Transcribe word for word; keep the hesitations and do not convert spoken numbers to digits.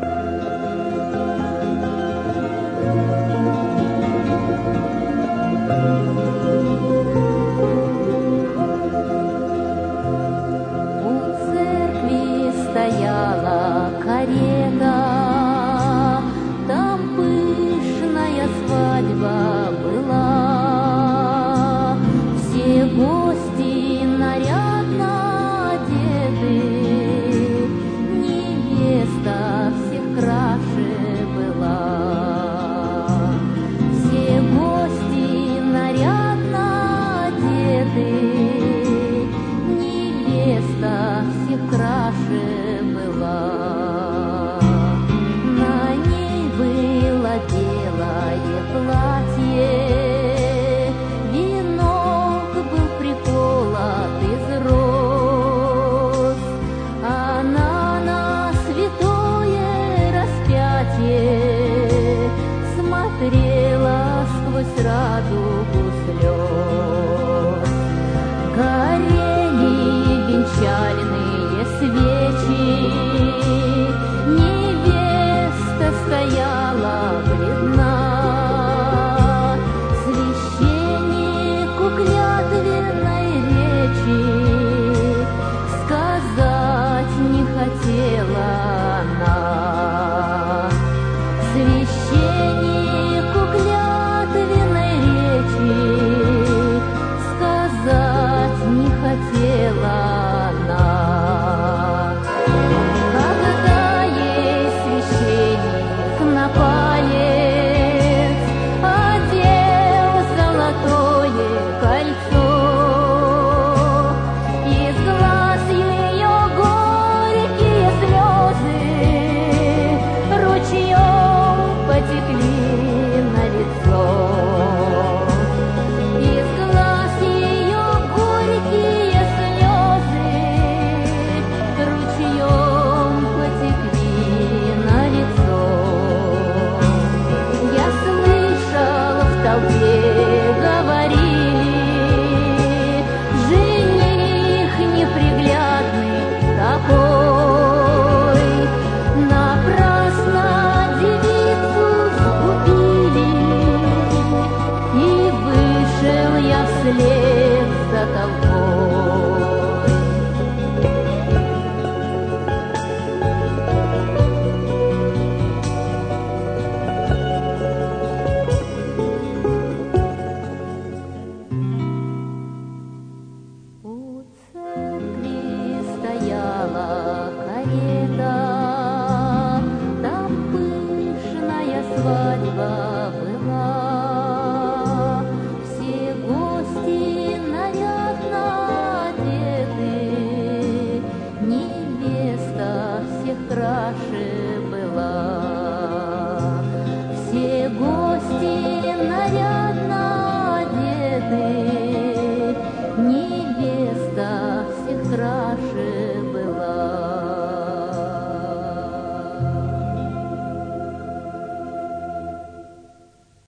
Стояла карета, там пышная свадьба была. Все гости нарядно одеты, невеста всех краше была. Все гости нарядно одеты, невеста всех краше была. На ней было белое платье, венок был приколот из роз. Она на святое распятие смотрела сквозь радугу.